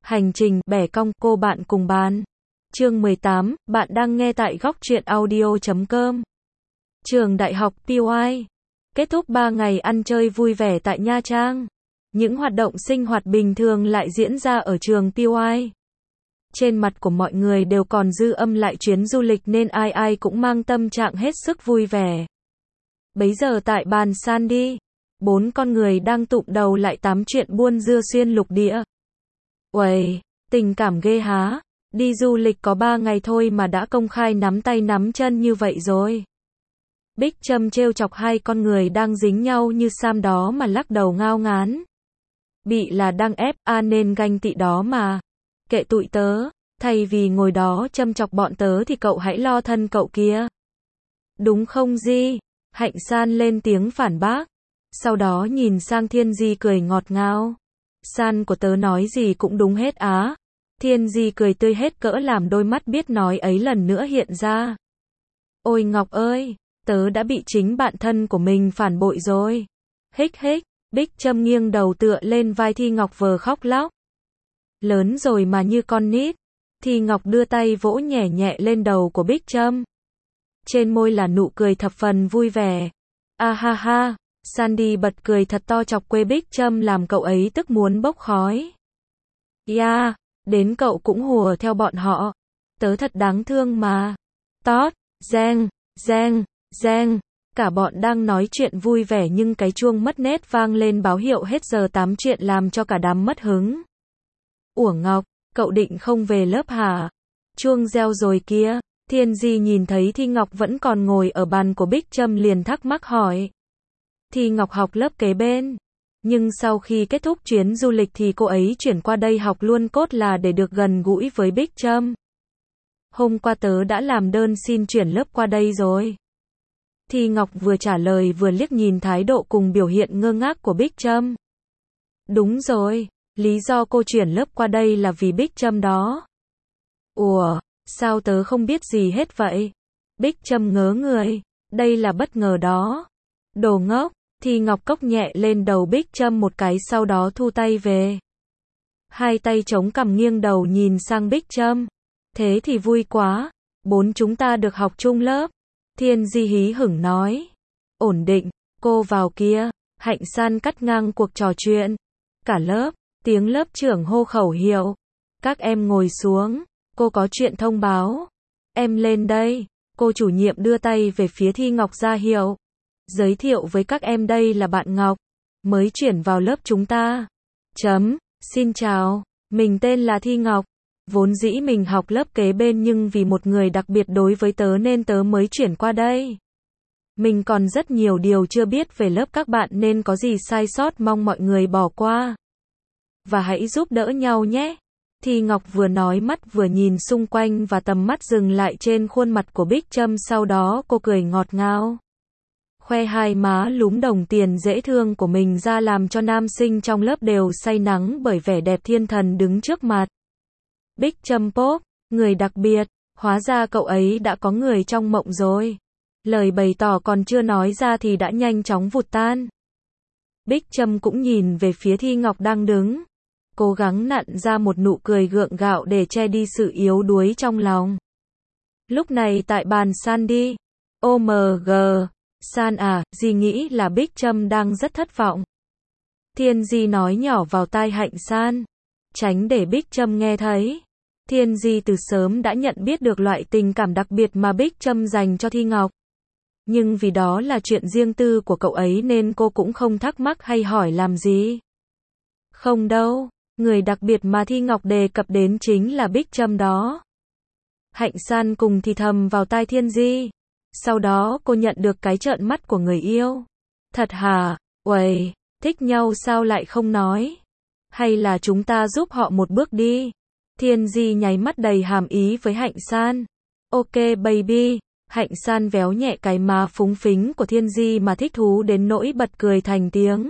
Hành trình bẻ cong cô bạn cùng bàn. Chương 18, bạn đang nghe tại góc truyện audio.com. Trường Đại học PY. Kết thúc 3 ngày ăn chơi vui vẻ tại Nha Trang. Những hoạt động sinh hoạt bình thường lại diễn ra ở trường PY. Trên mặt của mọi người đều còn dư âm lại chuyến du lịch nên ai ai cũng mang tâm trạng hết sức vui vẻ. Bấy giờ tại bàn Sandy, 4 con người đang tụm đầu lại tám chuyện buôn dưa xuyên lục địa. Uầy, tình cảm ghê há, đi du lịch có 3 ngày thôi mà đã công khai nắm tay nắm chân như vậy rồi. Bích Trâm trêu chọc hai con người đang dính nhau như sam đó mà lắc đầu ngao ngán. Bị là đang ép nên ganh tị đó mà. Kệ tụi tớ, thay vì ngồi đó châm chọc bọn tớ thì cậu hãy lo thân cậu kia. Đúng không Di? Hạnh San lên tiếng phản bác. Sau đó nhìn sang Thiên Di cười ngọt ngào. San của tớ nói gì cũng đúng hết á. Thiên Di cười tươi hết cỡ làm đôi mắt biết nói ấy lần nữa hiện ra. Ôi Ngọc ơi, tớ đã bị chính bạn thân của mình phản bội rồi. Hích hích, Bích Trâm nghiêng đầu tựa lên vai Thi Ngọc vờ khóc lóc. Lớn rồi mà như con nít. Thi Ngọc đưa tay vỗ nhẹ nhẹ lên đầu của Bích Trâm. Trên môi là nụ cười thập phần vui vẻ. A ha ha, Sandy bật cười thật to chọc quê Bích Trâm làm cậu ấy tức muốn bốc khói. Yeah, đến cậu cũng hùa theo bọn họ. Tớ thật đáng thương mà. Tót, reng, reng, reng. Cả bọn đang nói chuyện vui vẻ nhưng cái chuông mất nét vang lên báo hiệu hết giờ 8 chuyện làm cho cả đám mất hứng. Ủa Ngọc, cậu định không về lớp hả? Chuông reo rồi kia. Thiên Di nhìn thấy Thi Ngọc vẫn còn ngồi ở bàn của Bích Trâm liền thắc mắc hỏi. Thi Ngọc học lớp kế bên. Nhưng sau khi kết thúc chuyến du lịch thì cô ấy chuyển qua đây học luôn cốt là để được gần gũi với Bích Trâm. Hôm qua tớ đã làm đơn xin chuyển lớp qua đây rồi. Thi Ngọc vừa trả lời vừa liếc nhìn thái độ cùng biểu hiện ngơ ngác của Bích Trâm. Đúng rồi, lý do cô chuyển lớp qua đây là vì Bích Trâm đó. Ủa, sao tớ không biết gì hết vậy? Bích Trâm ngớ người, đây là bất ngờ đó. Đồ ngốc, Thi Ngọc cốc nhẹ lên đầu Bích Trâm một cái sau đó thu tay về. Hai tay chống cằm nghiêng đầu nhìn sang Bích Trâm. Thế thì vui quá, 4 chúng ta được học chung lớp. Thiên Di hí hửng nói. Ổn định, cô vào kia. Hạnh San cắt ngang cuộc trò chuyện. Cả lớp, tiếng lớp trưởng hô khẩu hiệu. Các em ngồi xuống, cô có chuyện thông báo. Em lên đây, cô chủ nhiệm đưa tay về phía Thi Ngọc ra hiệu. Giới thiệu với các em đây là bạn Ngọc, mới chuyển vào lớp chúng ta. Xin chào, mình tên là Thi Ngọc. Vốn dĩ mình học lớp kế bên nhưng vì một người đặc biệt đối với tớ nên tớ mới chuyển qua đây. Mình còn rất nhiều điều chưa biết về lớp các bạn nên có gì sai sót mong mọi người bỏ qua. Và hãy giúp đỡ nhau nhé. Thi Ngọc vừa nói mắt vừa nhìn xung quanh và tầm mắt dừng lại trên khuôn mặt của Bích Trâm sau đó cô cười ngọt ngào. Khoe hai má lúm đồng tiền dễ thương của mình ra làm cho nam sinh trong lớp đều say nắng bởi vẻ đẹp thiên thần đứng trước mặt. Bích Trâm Pop, người đặc biệt, hóa ra cậu ấy đã có người trong mộng rồi. Lời bày tỏ còn chưa nói ra thì đã nhanh chóng vụt tan. Bích Trâm cũng nhìn về phía Thi Ngọc đang đứng. Cố gắng nặn ra một nụ cười gượng gạo để che đi sự yếu đuối trong lòng. Lúc này tại bàn Sandy, OMG, San à, Di nghĩ là Bích Trâm đang rất thất vọng. Thiên Di nói nhỏ vào tai Hạnh San, tránh để Bích Trâm nghe thấy. Thiên Di từ sớm đã nhận biết được loại tình cảm đặc biệt mà Bích Trâm dành cho Thi Ngọc. Nhưng vì đó là chuyện riêng tư của cậu ấy nên cô cũng không thắc mắc hay hỏi làm gì. Không đâu, người đặc biệt mà Thi Ngọc đề cập đến chính là Bích Trâm đó. Hạnh San cùng thì thầm vào tai Thiên Di. Sau đó cô nhận được cái trợn mắt của người yêu. Thật hả? Uầy, thích nhau sao lại không nói? Hay là chúng ta giúp họ một bước đi? Thiên Di nháy mắt đầy hàm ý với Hạnh San. Ok baby. Hạnh San véo nhẹ cái má phúng phính của Thiên Di mà thích thú đến nỗi bật cười thành tiếng.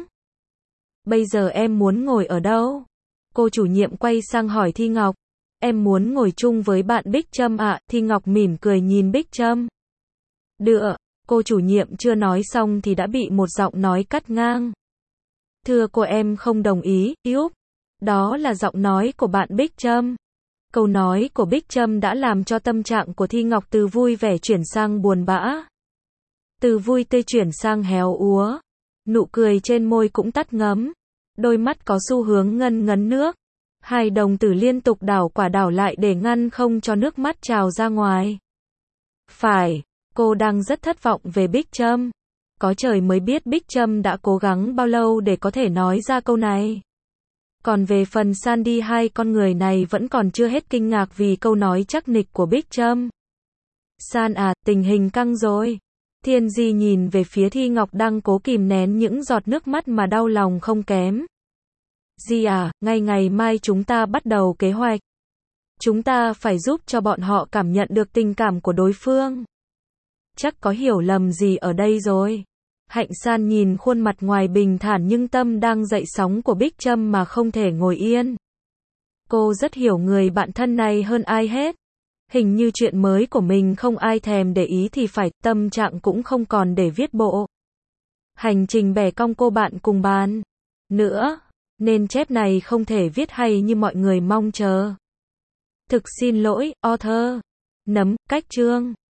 Bây giờ em muốn ngồi ở đâu? Cô chủ nhiệm quay sang hỏi Thi Ngọc. Em muốn ngồi chung với bạn Bích Trâm ạ. Thi Ngọc mỉm cười nhìn Bích Trâm. Được, cô chủ nhiệm chưa nói xong thì đã bị một giọng nói cắt ngang. Thưa cô em không đồng ý, Úp. Đó là giọng nói của bạn Bích Trâm. Câu nói của Bích Trâm đã làm cho tâm trạng của Thi Ngọc từ vui vẻ chuyển sang buồn bã. Từ vui tươi chuyển sang héo úa. Nụ cười trên môi cũng tắt ngấm. Đôi mắt có xu hướng ngân ngấn nước. Hai đồng tử liên tục đảo quả đảo lại để ngăn không cho nước mắt trào ra ngoài. Phải, cô đang rất thất vọng về Bích Trâm. Có trời mới biết Bích Trâm đã cố gắng bao lâu để có thể nói ra câu này. Còn về phần Sandy, hai con người này vẫn còn chưa hết kinh ngạc vì câu nói chắc nịch của Bích Trâm. San à, tình hình căng rồi. Thiên Di nhìn về phía Thi Ngọc đang cố kìm nén những giọt nước mắt mà đau lòng không kém. Di à, ngay ngày mai chúng ta bắt đầu kế hoạch. Chúng ta phải giúp cho bọn họ cảm nhận được tình cảm của đối phương. Chắc có hiểu lầm gì ở đây rồi. Hạnh San nhìn khuôn mặt ngoài bình thản nhưng tâm đang dậy sóng của Bích Trâm mà không thể ngồi yên. Cô rất hiểu người bạn thân này hơn ai hết. Hình như chuyện mới của mình không ai thèm để ý thì phải, tâm trạng cũng không còn để viết bộ. Hành trình bẻ cong cô bạn cùng bàn. Nữa, nên chép này không thể viết hay như mọi người mong chờ. Thực xin lỗi, author. Nấm, cách chương.